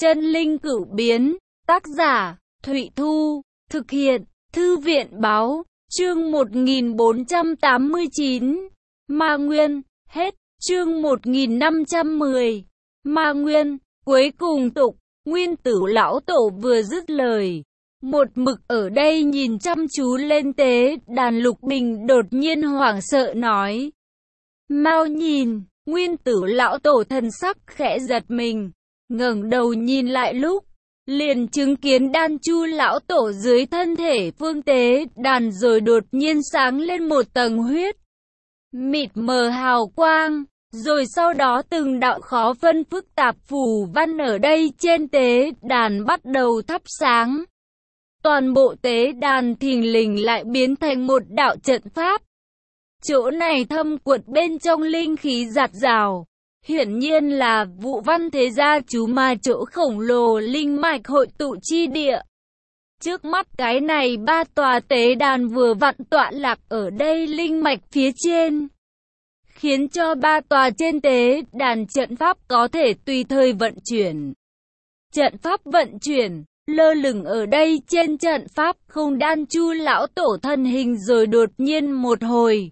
Chân linh cửu biến, tác giả, Thụy Thu, thực hiện, Thư viện báo, chương 1489, Ma Nguyên, hết, chương 1510, Ma Nguyên, cuối cùng tục, Nguyên Tử lão tổ vừa dứt lời. Một mực ở đây nhìn chăm chú lên tế đàn. Lục Bình đột nhiên hoảng sợ nói. Mau nhìn, Nguyên Tử lão tổ thần sắc khẽ giật mình, ngẩng đầu nhìn lại lúc, liền chứng kiến Đan Chu lão tổ dưới thân thể phương tế đàn rồi đột nhiên sáng lên một tầng huyết mịt mờ hào quang, rồi sau đó từng đạo khó phân phức tạp phù văn ở đây trên tế đàn bắt đầu thắp sáng. Toàn bộ tế đàn thình lình lại biến thành một đạo trận pháp. Chỗ này thâm quật bên trong linh khí dạt dào, hiển nhiên là Vụ Văn Thế Gia chú ma chỗ khổng lồ linh mạch hội tụ chi địa. Trước mắt cái này ba tòa tế đàn vừa vặn tọa lạc ở đây linh mạch phía trên, khiến cho ba tòa trên tế đàn trận pháp có thể tùy thời vận chuyển. Trận pháp vận chuyển, lơ lửng ở đây trên trận pháp không Đan Chu lão tổ thân hình rồi đột nhiên một hồi.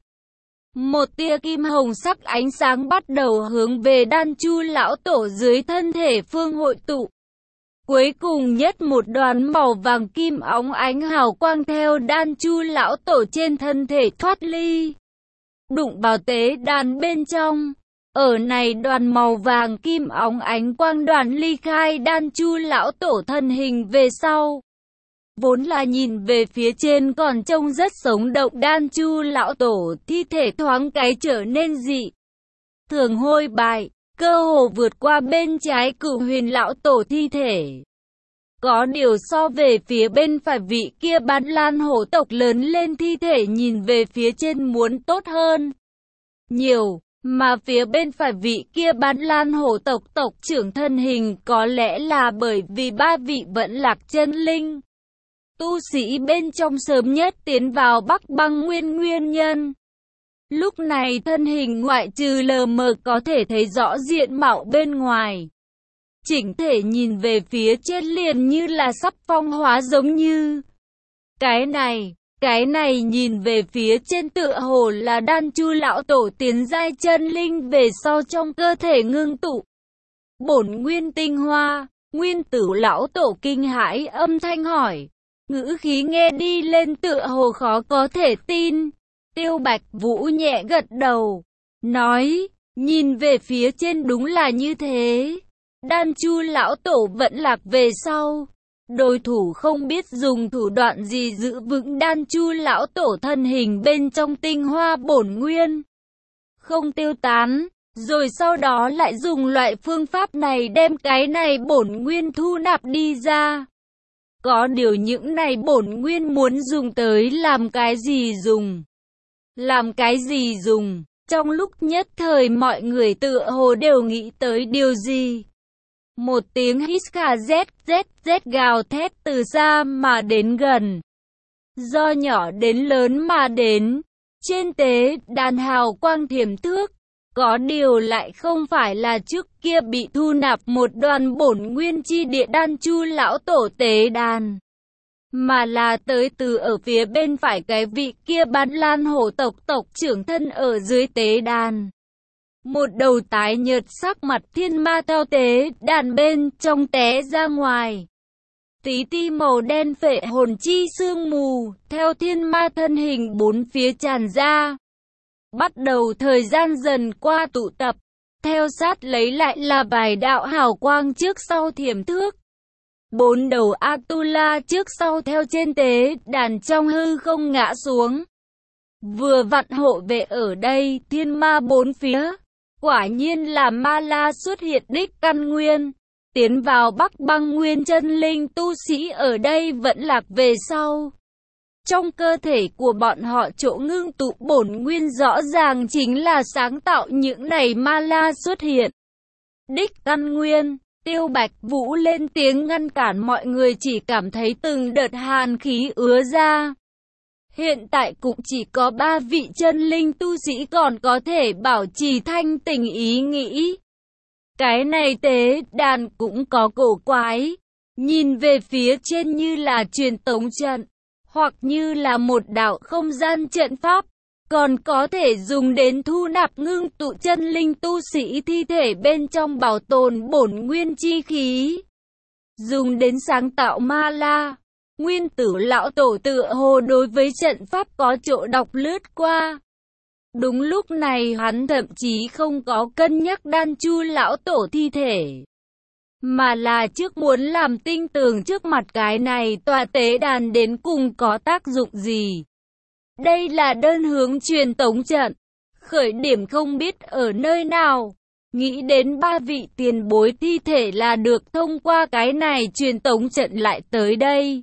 Một tia kim hồng sắc ánh sáng bắt đầu hướng về Đan Chu lão tổ dưới thân thể phương hội tụ. Cuối cùng nhất một đoàn màu vàng kim óng ánh hào quang theo Đan Chu lão tổ trên thân thể thoát ly, đụng vào tế đàn bên trong. Ở này đoàn màu vàng kim óng ánh quang đoàn ly khai Đan Chu lão tổ thân hình về sau. Vốn là nhìn về phía trên còn trông rất sống động Đan Chu lão tổ thi thể thoáng cái trở nên dị thường hôi bại, cơ hồ vượt qua bên trái Cửu Huyền lão tổ thi thể. Có điều so về phía bên phải vị kia Bán Lan hổ tộc lớn lên thi thể nhìn về phía trên muốn tốt hơn nhiều, mà phía bên phải vị kia Bán Lan hổ tộc tộc trưởng thân hình có lẽ là bởi vì ba vị vẫn lạc chân linh tu sĩ bên trong sớm nhất tiến vào Bắc Băng Nguyên nguyên nhân. Lúc này thân hình ngoại trừ lờ mờ có thể thấy rõ diện mạo bên ngoài, chỉnh thể nhìn về phía trên liền như là sắp phong hóa giống như. Cái này nhìn về phía trên tựa hồ là Đan Chu lão tổ tiến giai chân linh về sau trong cơ thể ngưng tụ bổn nguyên tinh hoa. Nguyên Tử lão tổ kinh hãi âm thanh hỏi, ngữ khí nghe đi lên tựa hồ khó có thể tin. Tiêu Bạch Vũ nhẹ gật đầu, nói, nhìn về phía trên đúng là như thế. Đan Chu lão tổ vẫn lạc về sau, đối thủ không biết dùng thủ đoạn gì giữ vững Đan Chu lão tổ thân hình bên trong tinh hoa bổn nguyên, không tiêu tán, rồi sau đó lại dùng loại phương pháp này đem cái này bổn nguyên thu nạp đi ra. Có điều những này bổn nguyên muốn dùng tới làm cái gì dùng? Làm cái gì dùng? Trong lúc nhất thời mọi người tựa hồ đều nghĩ tới điều gì. Một tiếng hít kha z gào thét từ xa mà đến gần, do nhỏ đến lớn mà đến. Trên tế đàn hào quang thiểm thước, có điều lại không phải là trước kia bị thu nạp một đoàn bổn nguyên chi địa Đan Chu lão tổ tế đàn, mà là tới từ ở phía bên phải cái vị kia Bán Lan hổ tộc tộc trưởng thân ở dưới tế đàn. Một đầu tái nhợt sắc mặt thiên ma theo tế đàn bên trong té ra ngoài. Tí ti màu đen phệ hồn chi sương mù, theo thiên ma thân hình bốn phía tràn ra. Bắt đầu thời gian dần qua tụ tập, theo sát lấy lại là vài đạo hào quang trước sau thiểm thước. Bốn đầu Atula trước sau theo trên tế đàn trong hư không ngã xuống. Vừa vặn hộ vệ ở đây thiên ma bốn phía. Quả nhiên là ma la xuất hiện đích căn nguyên. Tiến vào Bắc Băng Nguyên chân linh tu sĩ ở đây vẫn lạc về sau. Trong cơ thể của bọn họ chỗ ngưng tụ bổn nguyên rõ ràng chính là sáng tạo những này ma la xuất hiện đích căn nguyên. Tiêu Bạch Vũ lên tiếng ngăn cản mọi người, chỉ cảm thấy từng đợt hàn khí ứa ra. Hiện tại cũng chỉ có 3 vị chân linh tu sĩ còn có thể bảo trì thanh tỉnh ý nghĩ. Cái này tế đàn cũng có cổ quái, nhìn về phía trên như là truyền tống trận, hoặc như là một đạo không gian trận pháp, còn có thể dùng đến thu nạp ngưng tụ chân linh tu sĩ thi thể bên trong bảo tồn bổn nguyên chi khí, dùng đến sáng tạo ma la. Nguyên Tử lão tổ tựa hồ đối với trận pháp có chỗ đọc lướt qua. Đúng lúc này hắn thậm chí không có cân nhắc Đan Chu lão tổ thi thể, mà là trước muốn làm tinh tường trước mặt cái này tòa tế đàn đến cùng có tác dụng gì. Đây là đơn hướng truyền tống trận, khởi điểm không biết ở nơi nào. Nghĩ đến ba vị tiền bối thi thể là được thông qua cái này truyền tống trận lại tới đây.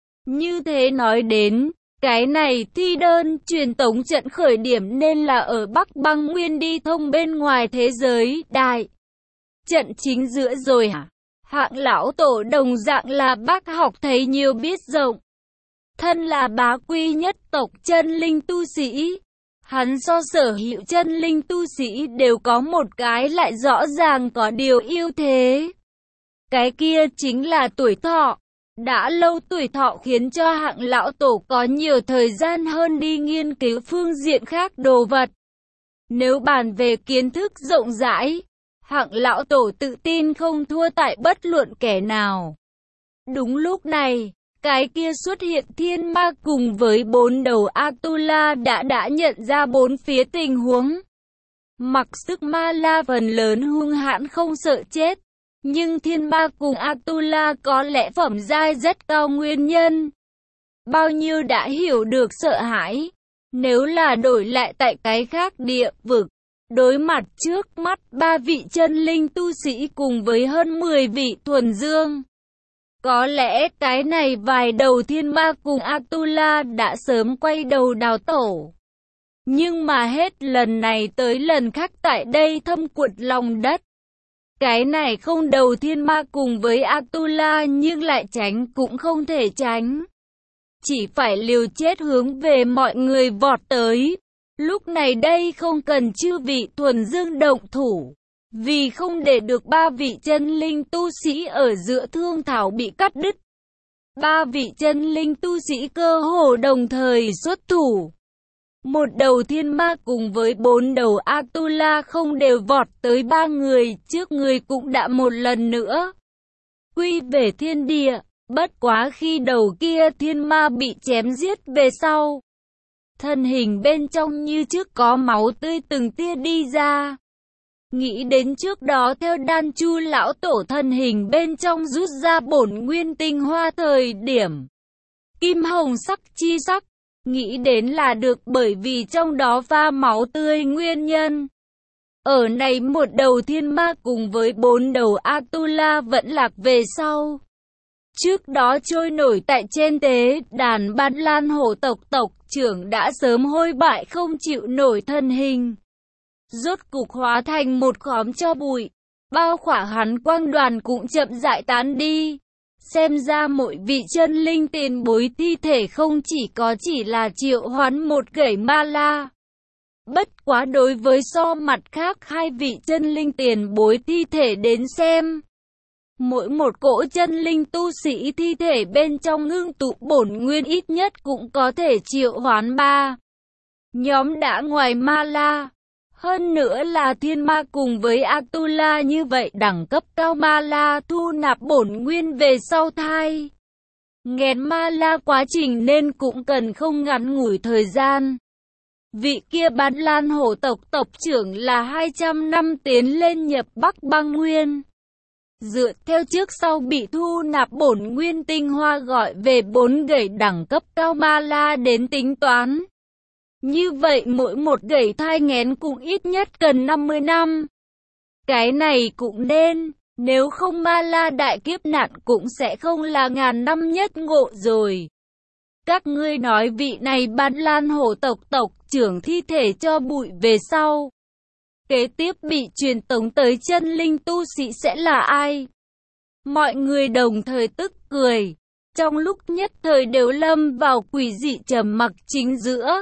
Như thế nói đến, cái này thi đơn truyền tống trận khởi điểm nên là ở Bắc Băng Nguyên đi thông bên ngoài thế giới đại trận chính giữa rồi hả? Hạng lão tổ đồng dạng là bác học thấy nhiều biết rộng. Thân là bá quy nhất tộc chân linh tu sĩ, hắn so sở hữu chân linh tu sĩ đều có một cái lại rõ ràng có điều ưu thế. Cái kia chính là tuổi thọ. Đã lâu tuổi thọ khiến cho hạng lão tổ có nhiều thời gian hơn đi nghiên cứu phương diện khác đồ vật. Nếu bàn về kiến thức rộng rãi, hạng lão tổ tự tin không thua tại bất luận kẻ nào. Đúng lúc này, cái kia xuất hiện thiên ma cùng với 4 đầu Atula đã nhận ra bốn phía tình huống. Mặc sức ma la phần lớn hung hãn không sợ chết, nhưng thiên ma cùng Atula có lẽ phẩm giai rất cao nguyên nhân. Bao nhiêu đã hiểu được sợ hãi. Nếu là đổi lại tại cái khác địa vực, đối mặt trước mắt ba vị chân linh tu sĩ cùng với hơn 10 vị thuần dương, có lẽ cái này vài đầu thiên ma cùng Atula đã sớm quay đầu đào tổ. Nhưng mà hết lần này tới lần khác tại đây thâm quật lòng đất. Cái này không đầu thiên ma cùng với Atula nhưng lại tránh cũng không thể tránh. Chỉ phải liều chết hướng về mọi người vọt tới. Lúc này đây không cần chư vị thuần dương động thủ. Vì không để được ba vị chân linh tu sĩ ở giữa thương thảo bị cắt đứt. Ba vị chân linh tu sĩ cơ hồ đồng thời xuất thủ. Một đầu thiên ma cùng với 4 đầu Atula không đều vọt tới ba người, trước người cũng đã một lần nữa quy về thiên địa. Bất quá khi đầu kia thiên ma bị chém giết về sau, thân hình bên trong như trước có máu tươi từng tia đi ra. Nghĩ đến trước đó theo Đan Chu lão tổ thân hình bên trong rút ra bổn nguyên tinh hoa thời điểm kim hồng sắc chi sắc, nghĩ đến là được bởi vì trong đó pha máu tươi nguyên nhân. Ở này một đầu thiên ma cùng với 4 đầu Atula vẫn lạc về sau. Trước đó trôi nổi tại trên tế đàn Ban Lan hổ tộc tộc trưởng đã sớm hôi bại không chịu nổi thân hình. Rốt cục hóa thành một khóm tro bụi, bao khỏa hắn quang đoàn cũng chậm rãi tán đi. Xem ra mỗi vị chân linh tiền bối thi thể không chỉ là triệu hoán một gẩy ma la. Bất quá đối với so mặt khác hai vị chân linh tiền bối thi thể đến xem, mỗi một cỗ chân linh tu sĩ thi thể bên trong ngưng tụ bổn nguyên ít nhất cũng có thể triệu hoán 3 nhóm đã ngoài ma la. Hơn nữa là thiên ma cùng với Atula như vậy đẳng cấp cao ma la thu nạp bổn nguyên về sau thai. Nghén ma la quá trình nên cũng cần không ngắn ngủi thời gian. Vị kia Ban Lan hổ tộc tộc trưởng là 200 năm tiến lên nhập Bắc Băng Nguyên. Dựa theo trước sau bị thu nạp bổn nguyên tinh hoa gọi về 4 gẩy đẳng cấp cao ma la đến tính toán. Như vậy mỗi một gẩy thai nghén cũng ít nhất cần 50 năm. Cái này cũng nên, nếu không ma la đại kiếp nạn cũng sẽ không là ngàn năm nhất ngộ rồi. Các ngươi nói vị này Ban Lan hổ tộc tộc trưởng thi thể cho bụi về sau, kế tiếp bị truyền tống tới chân linh tu sĩ sẽ là ai? Mọi người đồng thời tức cười, trong lúc nhất thời đều lâm vào quỷ dị trầm mặc chính giữa.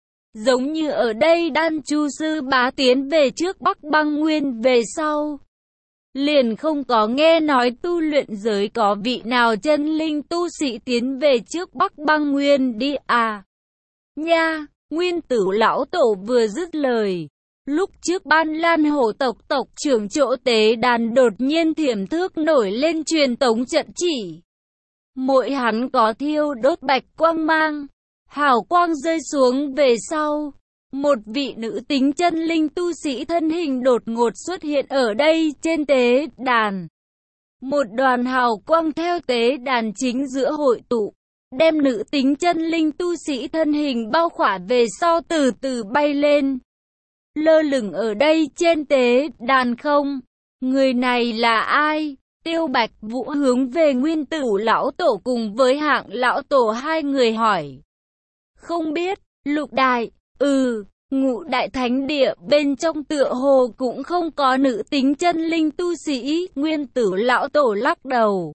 Giống như ở đây Đan Chu sư bá tiến về trước Bắc Băng Nguyên về sau, liền không có nghe nói tu luyện giới có vị nào chân linh tu sĩ tiến về trước Bắc Băng Nguyên đi à? Nha, Nguyên Tử lão tổ vừa dứt lời. Lúc trước Ban Lan Hổ tộc tộc trưởng chỗ tế đàn đột nhiên thiểm thước nổi lên truyền tống trận chỉ. Mỗi hắn có thiêu đốt bạch quang mang, hào quang rơi xuống về sau. Một vị nữ tính chân linh tu sĩ thân hình đột ngột xuất hiện ở đây trên tế đàn. Một đoàn hào quang theo tế đàn chính giữa hội tụ, đem nữ tính chân linh tu sĩ thân hình bao khỏa về sau từ từ bay lên. Lơ lửng ở đây trên tế đàn không? Người này là ai? Tiêu Bạch Vũ hướng về Nguyên Tử lão tổ cùng với Hạng lão tổ hai người hỏi. Không biết, Lục Đại, Ngũ Đại Thánh Địa bên trong tựa hồ cũng không có nữ tính chân linh tu sĩ. Nguyên Tử lão tổ lắc đầu.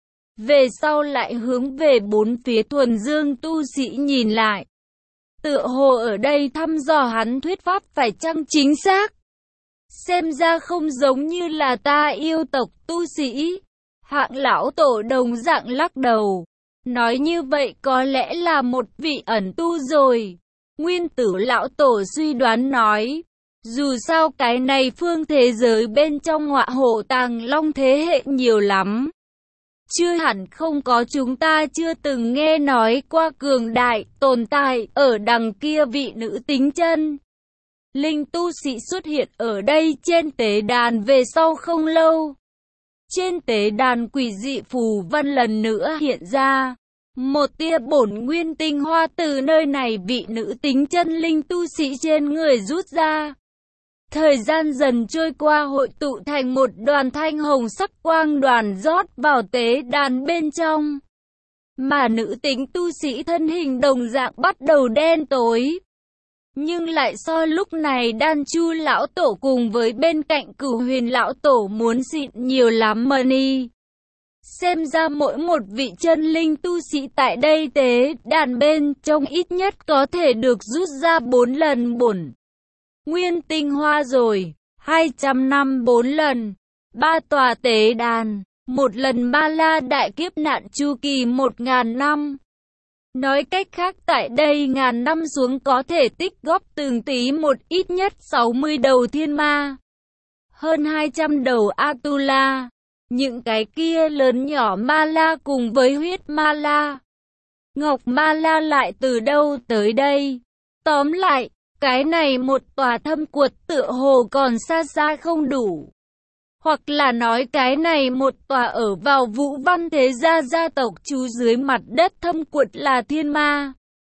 Về sau lại hướng về bốn phía thuần dương tu sĩ nhìn lại. Tựa hồ ở đây thăm dò hắn thuyết pháp phải chăng chính xác. Xem ra không giống như là ta yêu tộc tu sĩ. Hạng lão tổ đồng dạng lắc đầu. Nói như vậy có lẽ là một vị ẩn tu rồi. Nguyên Tử lão tổ suy đoán nói. Dù sao cái này phương thế giới bên trong Ngọa Hổ Tàng Long thế hệ nhiều lắm. Chưa hẳn không có chúng ta chưa từng nghe nói qua cường đại tồn tại ở đằng kia vị nữ tính chân linh tu sĩ xuất hiện ở đây trên tế đàn về sau không lâu. Trên tế đàn quỷ dị phù văn lần nữa hiện ra. Một tia bổn nguyên tinh hoa từ nơi này vị nữ tính chân linh tu sĩ trên người rút ra. Thời gian dần trôi qua hội tụ thành một đoàn thanh hồng sắc quang đoàn rót vào tế đàn bên trong. Mà nữ tính tu sĩ thân hình đồng dạng bắt đầu đen tối. Nhưng lại so lúc này Đan Chu lão tổ cùng với bên cạnh Cửu Huyền lão tổ muốn xịn nhiều lắm money. Xem ra mỗi một vị chân linh tu sĩ tại đây tế đàn bên trong ít nhất có thể được rút ra 4 lần bổn nguyên tinh hoa rồi, 200 năm 4 lần, 3 tòa tế đàn, một lần Ma La đại kiếp nạn chu kỳ 1000 năm. Nói cách khác tại đây ngàn năm xuống có thể tích góp từng tí một ít nhất 60 đầu thiên ma, hơn 200 đầu Atula, những cái kia lớn nhỏ Ma La cùng với huyết Ma La. Ngọc Ma La lại từ đâu tới đây? Tóm lại, cái này một tòa thâm quật tựa hồ còn xa xa không đủ. Hoặc là nói cái này một tòa ở vào Vũ Văn thế gia gia tộc trú dưới mặt đất thâm quật là thiên ma.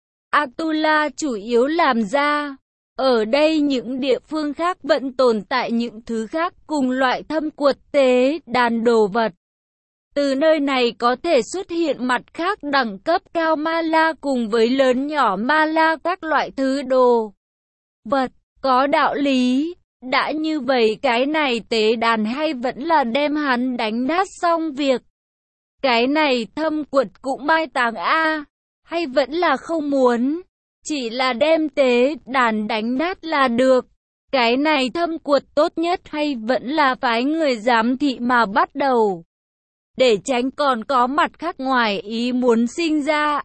Atula chủ yếu làm ra. Ở đây những địa phương khác vẫn tồn tại những thứ khác cùng loại thâm quật tế đàn đồ vật. Từ nơi này có thể xuất hiện mặt khác đẳng cấp cao Ma La cùng với lớn nhỏ Ma La các loại thứ đồ vật, có đạo lý. Đã như vậy cái này tế đàn hay vẫn là đem hắn đánh nát xong việc. Cái này thâm quật cũng mai táng a, hay vẫn là không muốn, chỉ là đem tế đàn đánh nát là được. Cái này thâm quật tốt nhất hay vẫn là phái người giám thị mà bắt đầu, để tránh còn có mặt khác ngoài ý muốn sinh ra.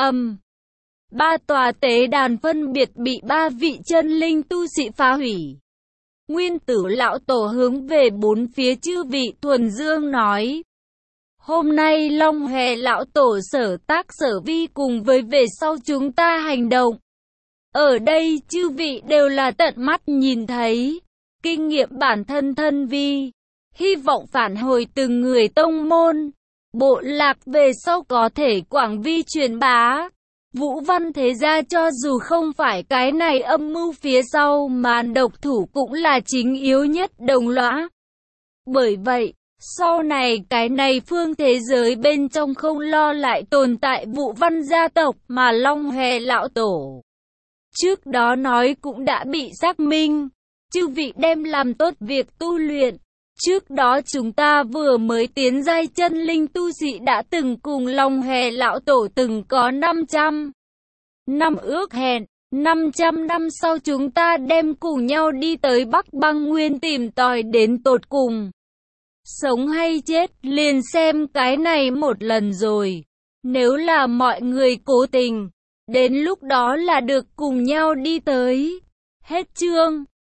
Ba tòa tế đàn phân biệt bị 3 vị chân linh tu sĩ phá hủy. Nguyên Tử lão tổ hướng về bốn phía chư vị thuần dương nói. Hôm nay Long Hề lão tổ sở tác sở vi cùng với về sau chúng ta hành động. Ở đây chư vị đều là tận mắt nhìn thấy, kinh nghiệm bản thân thân vi. Hy vọng phản hồi từng người tông môn, bộ lạc về sau có thể quảng vi truyền bá. Vũ Văn thế gia cho dù không phải cái này âm mưu phía sau màn độc thủ cũng là chính yếu nhất đồng lõa. Bởi vậy, sau này cái này phương thế giới bên trong không lo lại tồn tại Vũ Văn gia tộc mà Long Hề lão tổ trước đó nói cũng đã bị xác minh. Chư vị đem làm tốt việc tu luyện. Trước đó chúng ta vừa mới tiến giai chân linh tu sĩ đã từng cùng Long Hề lão tổ từng có 500 năm ước hẹn. 500 năm sau chúng ta đem cùng nhau đi tới Bắc Băng Nguyên tìm tòi đến tột cùng. sống hay chết, liền xem cái này một lần rồi. Nếu là mọi người cố tình, đến lúc đó là được cùng nhau đi tới. Hết chương.